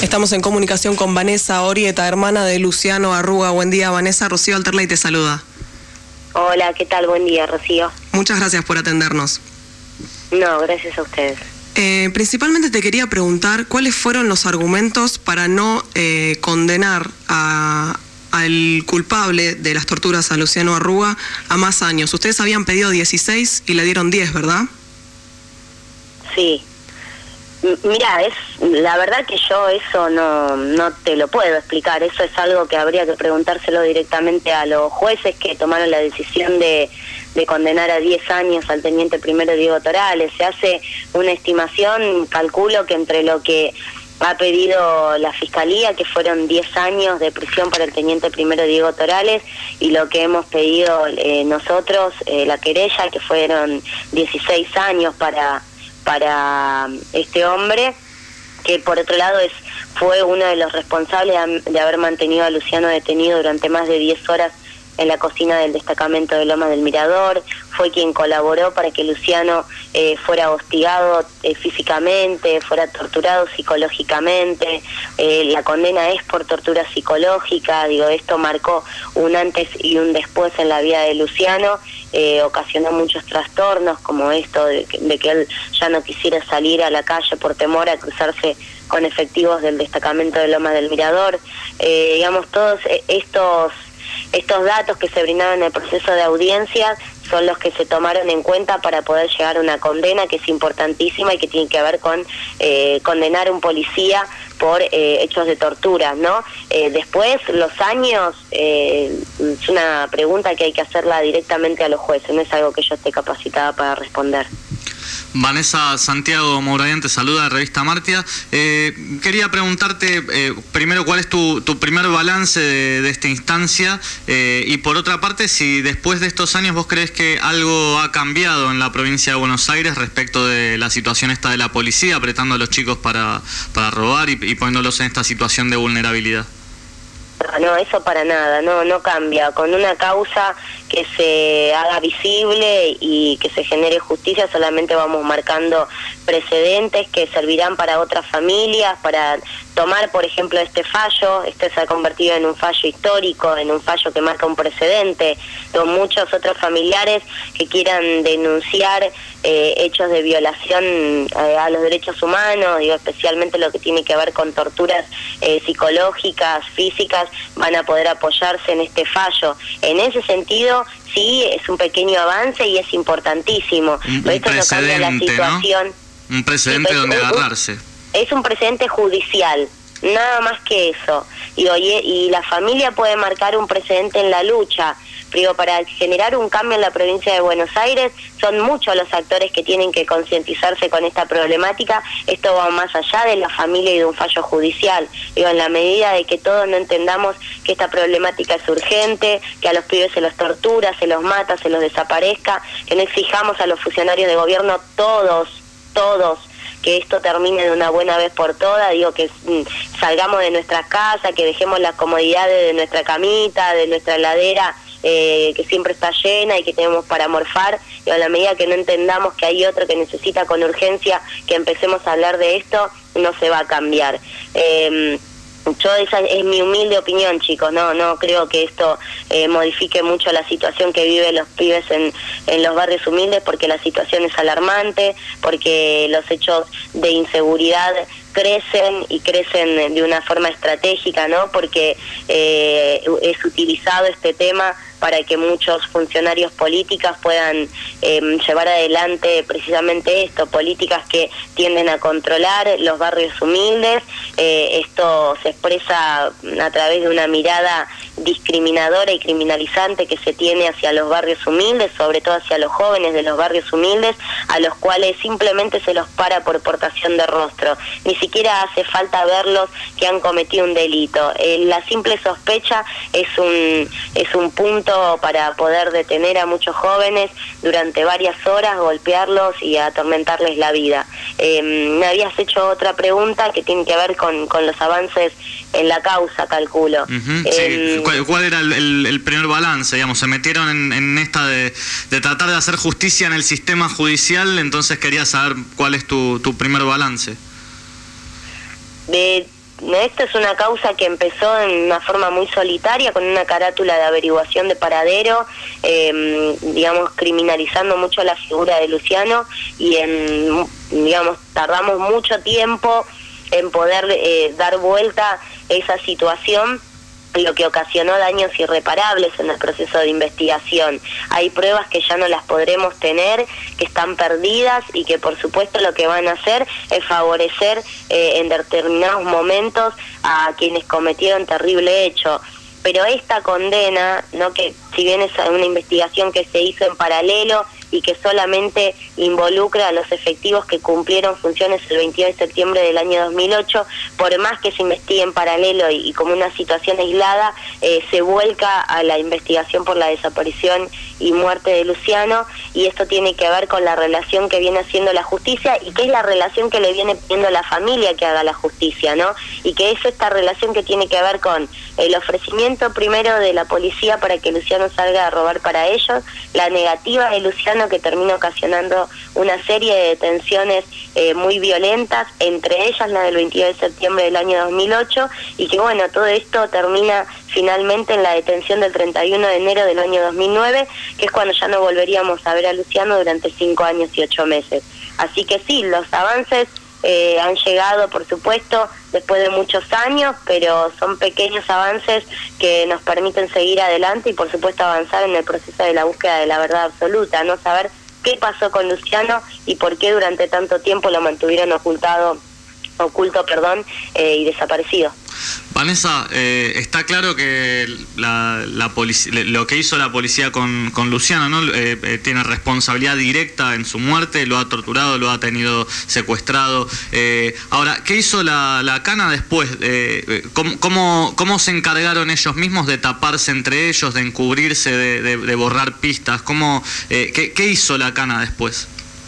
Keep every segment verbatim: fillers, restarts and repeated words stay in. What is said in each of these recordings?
Estamos en comunicación con Vanessa Orieta, hermana de Luciano Arruga. Buen día, Vanessa. Rocío Alterley te saluda. Hola, ¿qué tal? Buen día, Rocío. Muchas gracias por atendernos. No, gracias a ustedes. Eh, principalmente te quería preguntar cuáles fueron los argumentos para no eh, condenar a, al culpable de las torturas a Luciano Arruga a más años. Ustedes habían pedido dieciséis y le dieron diez, ¿verdad? Sí. Mira, es la verdad que yo eso no no te lo puedo explicar. Eso es algo que habría que preguntárselo directamente a los jueces que tomaron la decisión de, de condenar a diez años al teniente primero Diego Torales. Se hace una estimación, calculo que entre lo que ha pedido la Fiscalía, que fueron diez años de prisión para el teniente primero Diego Torales, y lo que hemos pedido eh, nosotros, eh, la querella, que fueron dieciséis años para... para este hombre, que por otro lado es fue uno de los responsables de haber mantenido a Luciano detenido durante más de diez horas en la cocina del destacamento de Lomas del Mirador. Fue quien colaboró para que Luciano eh, fuera hostigado eh, físicamente, fuera torturado psicológicamente. Eh, la condena es por tortura psicológica. Digo, esto marcó un antes y un después en la vida de Luciano. Eh, ocasionó muchos trastornos, como esto de que, de que él ya no quisiera salir a la calle por temor a cruzarse con efectivos del destacamento de Lomas del Mirador. Eh, digamos, todos estos estos datos que se brindaron en el proceso de audiencia son los que se tomaron en cuenta para poder llegar a una condena que es importantísima y que tiene que ver con eh, condenar a un policía por eh, hechos de tortura, ¿no? Eh, después, los años, eh, es una pregunta que hay que hacerla directamente a los jueces, no es algo que yo esté capacitada para responder. Vanessa, Santiago Mouradian te saluda de Revista Martia. Eh, quería preguntarte eh, primero cuál es tu, tu primer balance de, de esta instancia eh, y por otra parte si después de estos años vos crees que algo ha cambiado en la provincia de Buenos Aires respecto de la situación esta de la policía apretando a los chicos para, para robar y, y poniéndolos en esta situación de vulnerabilidad. No, eso para nada, no no cambia. Con una causa que se haga visible y que se genere justicia, solamente vamos marcando precedentes que servirán para otras familias, para tomar, por ejemplo, este fallo. Este se ha convertido en un fallo histórico, en un fallo que marca un precedente, con muchos otros familiares que quieran denunciar eh, hechos de violación eh, a los derechos humanos, digo, especialmente lo que tiene que ver con torturas eh, psicológicas, físicas, van a poder apoyarse en este fallo. En ese sentido, sí, es un pequeño avance y es importantísimo. Un, Pero esto un no cambia la situación. ¿No? Un precedente sí, donde un, agarrarse. Es un precedente judicial, nada más que eso. Y, oye, y la familia puede marcar un precedente en la lucha. Digo, para generar un cambio en la provincia de Buenos Aires, son muchos los actores que tienen que concientizarse con esta problemática. Esto va más allá de la familia y de un fallo judicial. Digo, en la medida de que todos no entendamos que esta problemática es urgente, que a los pibes se los tortura, se los mata, se los desaparezca, que no exijamos a los funcionarios de gobierno, todos, todos, que esto termine de una buena vez por todas. Digo, que mm, salgamos de nuestra casa, que dejemos las comodidades de nuestra camita, de nuestra heladera, Eh, que siempre está llena y que tenemos para morfar, y a la medida que no entendamos que hay otro que necesita con urgencia que empecemos a hablar de esto, no se va a cambiar. Eh, yo esa es mi humilde opinión, chicos, no no creo que esto eh, modifique mucho la situación que viven los pibes en, en los barrios humildes, porque la situación es alarmante, porque los hechos de inseguridad crecen y crecen de una forma estratégica, ¿no? Porque eh, es utilizado este tema para que muchos funcionarios políticos puedan eh, llevar adelante precisamente esto, políticas que tienden a controlar los barrios humildes. Eh, esto se expresa a través de una mirada discriminadora y criminalizante que se tiene hacia los barrios humildes, sobre todo hacia los jóvenes de los barrios humildes, a los cuales simplemente se los para por portación de rostro. Ni siquiera hace falta verlos que han cometido un delito. Eh, la simple sospecha es un, es un punto para poder detener a muchos jóvenes durante varias horas, golpearlos y atormentarles la vida. Eh, me habías hecho otra pregunta que tiene que ver con, con los avances en la causa, calculo. Uh-huh, eh, sí. ¿Cuál, ¿Cuál era el, el, el primer balance? Digamos, se metieron en, en esta de, de tratar de hacer justicia en el sistema judicial, entonces quería saber cuál es tu, tu primer balance. De, esto es una causa que empezó en una forma muy solitaria, con una carátula de averiguación de paradero, eh, digamos, criminalizando mucho la figura de Luciano, y en, digamos, tardamos mucho tiempo en poder eh, dar vuelta esa situación, lo que ocasionó daños irreparables en el proceso de investigación. Hay pruebas que ya no las podremos tener, que están perdidas y que por supuesto lo que van a hacer es favorecer eh, en determinados momentos a quienes cometieron terrible hecho. Pero esta condena, no, que si bien es una investigación que se hizo en paralelo y que solamente involucra a los efectivos que cumplieron funciones el veintidós de septiembre del año dos mil ocho, por más que se investigue en paralelo y, y como una situación aislada, eh, se vuelca a la investigación por la desaparición y muerte de Luciano, y esto tiene que ver con la relación que viene haciendo la justicia y que es la relación que le viene pidiendo la familia que haga la justicia, ¿no? Y que es esta relación que tiene que ver con el ofrecimiento primero de la policía para que Luciano salga a robar para ellos, la negativa de Luciano que termina ocasionando una serie de detenciones eh, muy violentas, entre ellas la del veintidós de septiembre del año dos mil ocho, y que bueno, todo esto termina finalmente en la detención del treinta y uno de enero del año dos mil nueve, que es cuando ya no volveríamos a ver a Luciano durante cinco años y ocho meses. Así que sí, los avances eh, han llegado, por supuesto, después de muchos años, pero son pequeños avances que nos permiten seguir adelante y por supuesto avanzar en el proceso de la búsqueda de la verdad absoluta, no saber qué pasó con Luciano y por qué durante tanto tiempo lo mantuvieron ocultado, oculto, perdón, eh, y desaparecido. Vanessa, eh, está claro que la, la lo que hizo la policía con, con Luciano, ¿no? Eh, eh, tiene responsabilidad directa en su muerte, lo ha torturado, lo ha tenido secuestrado. Eh, ahora, ¿qué hizo la, la Cana después? Eh, ¿cómo, cómo, ¿Cómo se encargaron ellos mismos de taparse entre ellos, de encubrirse, de, de, de borrar pistas? ¿Cómo, eh, qué, ¿Qué hizo la Cana después?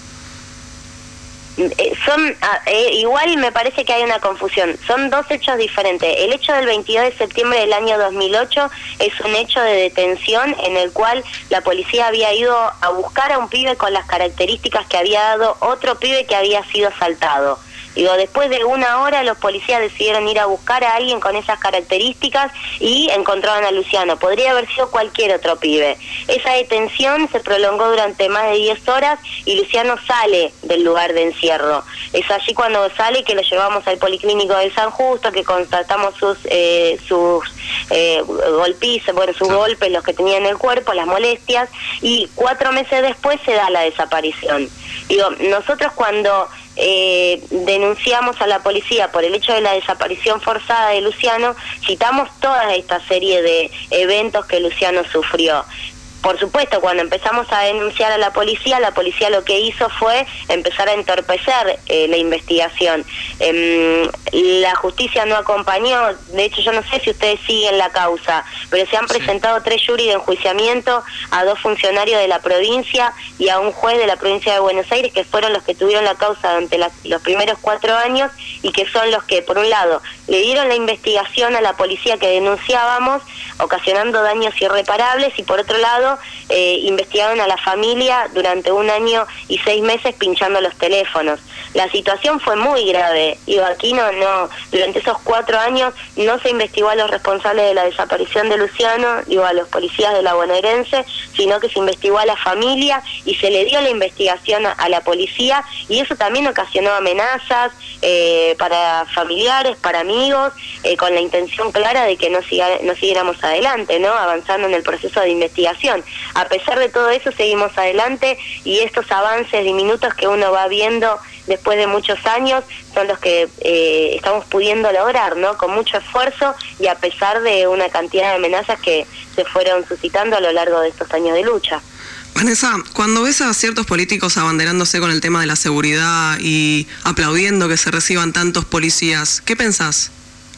Son eh, igual me parece que hay una confusión, son dos hechos diferentes. El hecho del veintidós de septiembre del año dos mil ocho es un hecho de detención en el cual la policía había ido a buscar a un pibe con las características que había dado otro pibe que había sido asaltado. Digo, después de una hora los policías decidieron ir a buscar a alguien con esas características y encontraron a Luciano. Podría haber sido cualquier otro pibe. Esa detención se prolongó durante más de diez horas y Luciano sale del lugar de encierro. Es allí cuando sale que lo llevamos al Policlínico de San Justo, que constatamos sus eh, sus eh, golpes, bueno, sus golpes, los que tenía en el cuerpo, las molestias, y cuatro meses después se da la desaparición. Digo, nosotros cuando Eh, denunciamos a la policía por el hecho de la desaparición forzada de Luciano, citamos toda esta serie de eventos que Luciano sufrió. Por supuesto, cuando empezamos a denunciar a la policía, la policía lo que hizo fue empezar a entorpecer eh, la investigación. Eh, la justicia no acompañó, de hecho yo no sé si ustedes siguen la causa, pero se han sí. presentado tres juris de enjuiciamiento a dos funcionarios de la provincia y a un juez de la provincia de Buenos Aires, que fueron los que tuvieron la causa durante la, los primeros cuatro años y que son los que, por un lado, le dieron la investigación a la policía que denunciábamos, ocasionando daños irreparables, y por otro lado, Eh, investigaron a la familia durante un año y seis meses pinchando los teléfonos. La situación fue muy grave. Digo, aquí no, no, durante esos cuatro años no se investigó a los responsables de la desaparición de Luciano, digo, a los policías de la bonaerense, sino que se investigó a la familia y se le dio la investigación a, a la policía, y eso también ocasionó amenazas eh, para familiares, para amigos, eh, con la intención clara de que no, siga, no siguiéramos adelante, ¿no? Avanzando en el proceso de investigación. A pesar de todo eso seguimos adelante, y estos avances diminutos que uno va viendo después de muchos años son los que eh, estamos pudiendo lograr, ¿no? Con mucho esfuerzo y a pesar de una cantidad de amenazas que se fueron suscitando a lo largo de estos años de lucha. Vanessa, cuando ves a ciertos políticos abanderándose con el tema de la seguridad y aplaudiendo que se reciban tantos policías, ¿qué pensás?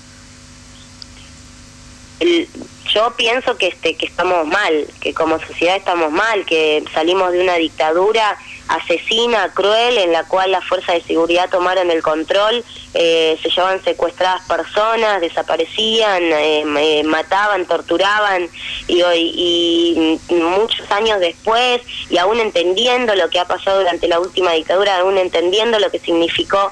El... Yo pienso que este que estamos mal, que como sociedad estamos mal, que salimos de una dictadura asesina, cruel, en la cual las fuerzas de seguridad tomaron el control, eh, se llevaban secuestradas personas, desaparecían, eh, eh, mataban, torturaban, y, y, y muchos años después, y aún entendiendo lo que ha pasado durante la última dictadura, aún entendiendo lo que significó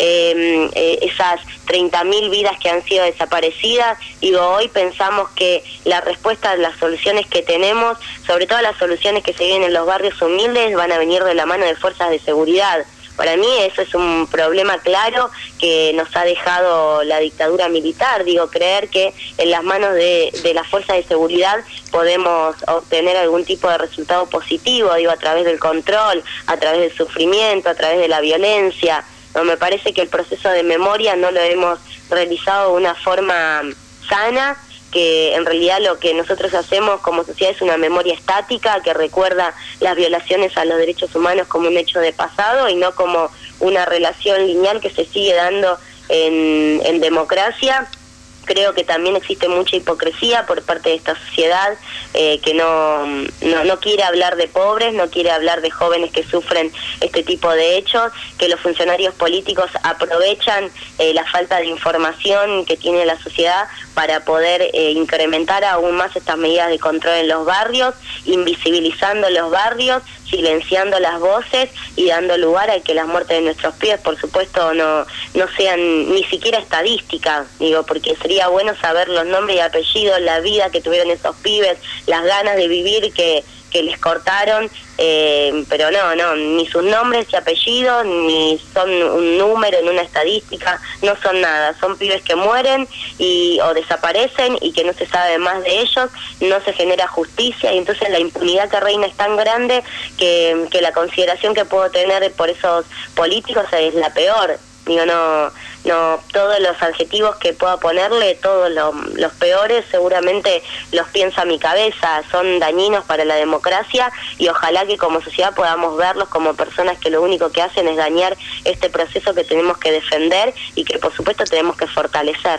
eh, eh, esas treinta mil vidas que han sido desaparecidas, digo, hoy pensamos que la respuesta, las soluciones que tenemos, sobre todo las soluciones que se viven en los barrios humildes, van a venir de la mano de fuerzas de seguridad. Para mí eso es un problema claro que nos ha dejado la dictadura militar, digo, creer que en las manos de, de las fuerzas de seguridad podemos obtener algún tipo de resultado positivo, digo, a través del control, a través del sufrimiento, a través de la violencia. No, me parece que el proceso de memoria no lo hemos realizado de una forma sana, que en realidad lo que nosotros hacemos como sociedad es una memoria estática que recuerda las violaciones a los derechos humanos como un hecho de pasado y no como una relación lineal que se sigue dando en, en democracia. Creo que también existe mucha hipocresía por parte de esta sociedad eh, que no, no no quiere hablar de pobres, no quiere hablar de jóvenes que sufren este tipo de hechos, que los funcionarios políticos aprovechan eh, la falta de información que tiene la sociedad para poder eh, incrementar aún más estas medidas de control en los barrios, invisibilizando los barrios, silenciando las voces y dando lugar a que las muertes de nuestros pibes, por supuesto, no no sean ni siquiera estadísticas, digo, porque sería bueno saber los nombres y apellidos, la vida que tuvieron esos pibes, las ganas de vivir que, que les cortaron, eh, pero no, no, ni sus nombres y apellidos, ni son un número en una estadística, no son nada, son pibes que mueren y o desaparecen y que no se sabe más de ellos, no se genera justicia y entonces la impunidad que reina es tan grande que, que la consideración que puedo tener por esos políticos es la peor. Digo, no, no, todos los adjetivos que pueda ponerle, todos los, los peores, seguramente los piensa mi cabeza, son dañinos para la democracia y ojalá que como sociedad podamos verlos como personas que lo único que hacen es dañar este proceso que tenemos que defender y que por supuesto tenemos que fortalecer.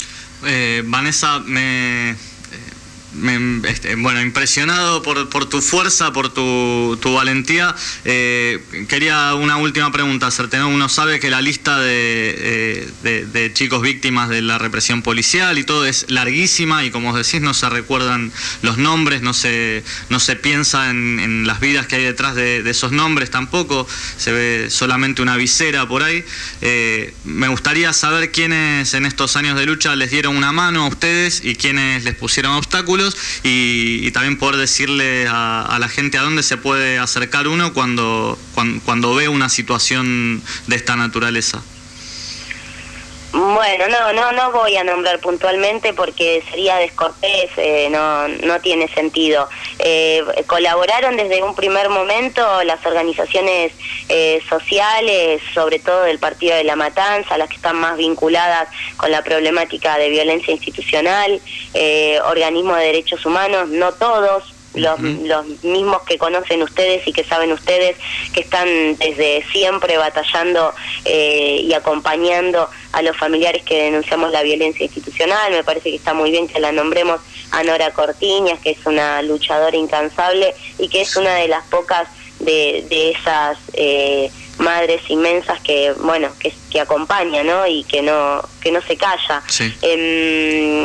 Eh, Vanessa, me... Me, este, bueno, impresionado por, por tu fuerza, por tu, tu valentía. Eh, quería una última pregunta hacerte, ¿no? Uno sabe que la lista de, eh, de, de chicos víctimas de la represión policial y todo es larguísima y como os decís no se recuerdan los nombres, no se, no se piensa en, en las vidas que hay detrás de, de esos nombres tampoco, se ve solamente una visera por ahí. Eh, me gustaría saber quiénes en estos años de lucha les dieron una mano a ustedes y quiénes les pusieron obstáculos. Y, y también poder decirle a, a la gente a dónde se puede acercar uno cuando, cuando, cuando ve una situación de esta naturaleza. Bueno, no, no, no voy a nombrar puntualmente porque sería descortés, eh, no, no tiene sentido. Eh, colaboraron desde un primer momento las organizaciones eh, sociales, sobre todo del Partido de la Matanza, las que están más vinculadas con la problemática de violencia institucional, eh, organismos de derechos humanos, no todos. Los, uh-huh. los mismos que conocen ustedes y que saben ustedes que están desde siempre batallando eh, y acompañando a los familiares que denunciamos la violencia institucional. Me parece que está muy bien que la nombremos a Nora Cortiñas, que es una luchadora incansable y que es una de las pocas de, de esas eh, madres inmensas que, bueno, que, que acompaña, ¿no? Y que no, que no se calla. Sí. Eh,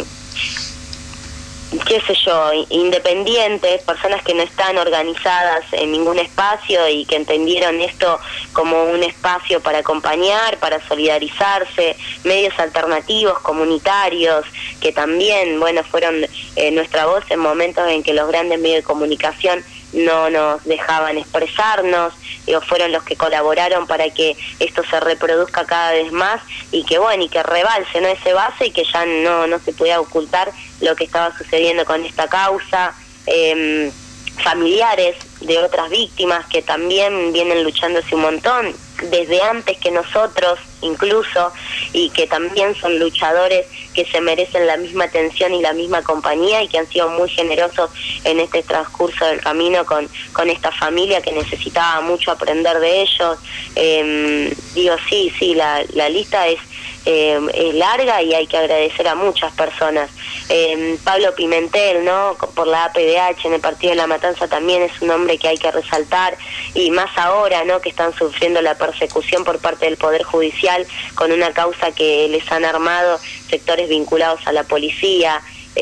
qué sé yo, independientes, personas que no están organizadas en ningún espacio y que entendieron esto como un espacio para acompañar, para solidarizarse, medios alternativos, comunitarios, que también, bueno, fueron eh, nuestra voz en momentos en que los grandes medios de comunicación no nos dejaban expresarnos, digo, fueron los que colaboraron para que esto se reproduzca cada vez más y que bueno, y que rebalse, ¿no?, ese base y que ya no, no se pudiera ocultar lo que estaba sucediendo con esta causa. Eh, familiares de otras víctimas que también vienen luchándose un montón, desde antes que nosotros incluso, y que también son luchadores que se merecen la misma atención y la misma compañía y que han sido muy generosos en este transcurso del camino con, con esta familia que necesitaba mucho aprender de ellos. Eh, digo, sí, sí, la, la lista es eh, es larga y hay que agradecer a muchas personas. Eh, Pablo Pimentel, ¿no? Por la A P D H en el partido de La Matanza también es un hombre que hay que resaltar, y más ahora, ¿no? Que están sufriendo la persecución por parte del Poder Judicial con una causa que les han armado sectores vinculados a la policía.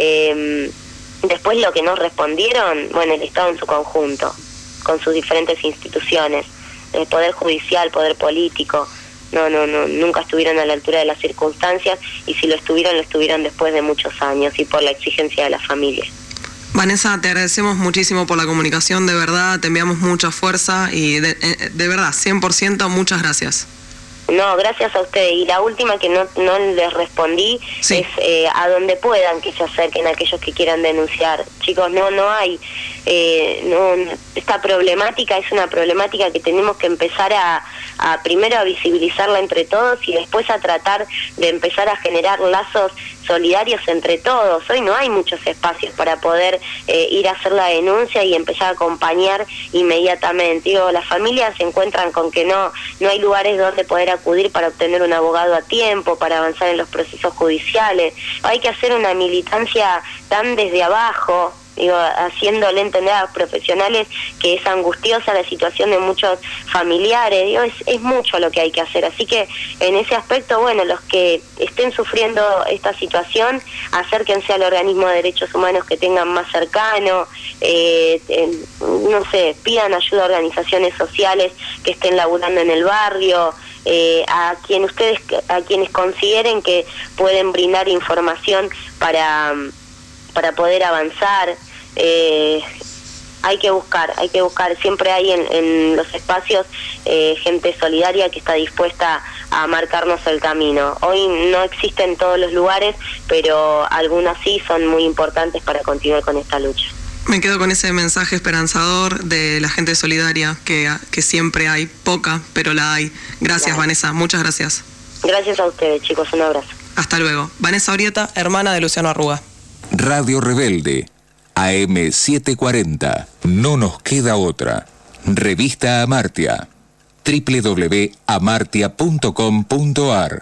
Eh, después lo que nos respondieron, bueno, el Estado en su conjunto, con sus diferentes instituciones, el Poder Judicial, Poder Político, no, no, no, nunca estuvieron a la altura de las circunstancias, y si lo estuvieron, lo estuvieron después de muchos años y por la exigencia de la familia. Vanessa, te agradecemos muchísimo por la comunicación, de verdad, te enviamos mucha fuerza y de, de verdad, cien por ciento, muchas gracias. No, gracias a ustedes. Y la última que no, no les respondí, sí, es eh, a donde puedan que se acerquen aquellos que quieran denunciar. Chicos, no no hay... Eh, no, esta problemática es una problemática que tenemos que empezar a, a primero a visibilizarla entre todos y después a tratar de empezar a generar lazos solidarios entre todos. Hoy no hay muchos espacios para poder eh, ir a hacer la denuncia y empezar a acompañar inmediatamente. Digo, las familias se encuentran con que no no hay lugares donde poder acudir para obtener un abogado a tiempo, para avanzar en los procesos judiciales. Hay que hacer una militancia tan desde abajo, digo, haciéndole entender a los profesionales que es angustiosa la situación de muchos familiares. Digo, es, es mucho lo que hay que hacer, así que en ese aspecto, bueno, los que estén sufriendo esta situación, acérquense al organismo de derechos humanos que tengan más cercano, eh, eh, no sé, pidan ayuda a organizaciones sociales que estén laburando en el barrio, eh, a quien ustedes, a quienes consideren que pueden brindar información para para poder avanzar. Eh, hay que buscar, hay que buscar, siempre hay en, en los espacios eh, gente solidaria que está dispuesta a marcarnos el camino. Hoy no existen en todos los lugares, pero algunas sí son muy importantes para continuar con esta lucha. Me quedo con ese mensaje esperanzador de la gente solidaria, que, que siempre hay, poca, pero la hay. Gracias, claro. Vanessa, muchas gracias. Gracias a ustedes, chicos, un abrazo. Hasta luego. Vanessa Orieta, hermana de Luciano Arruga. Radio Rebelde, A M setecientos cuarenta. No nos queda otra. Revista Amartya. doble u doble u doble u punto amartya punto com punto a r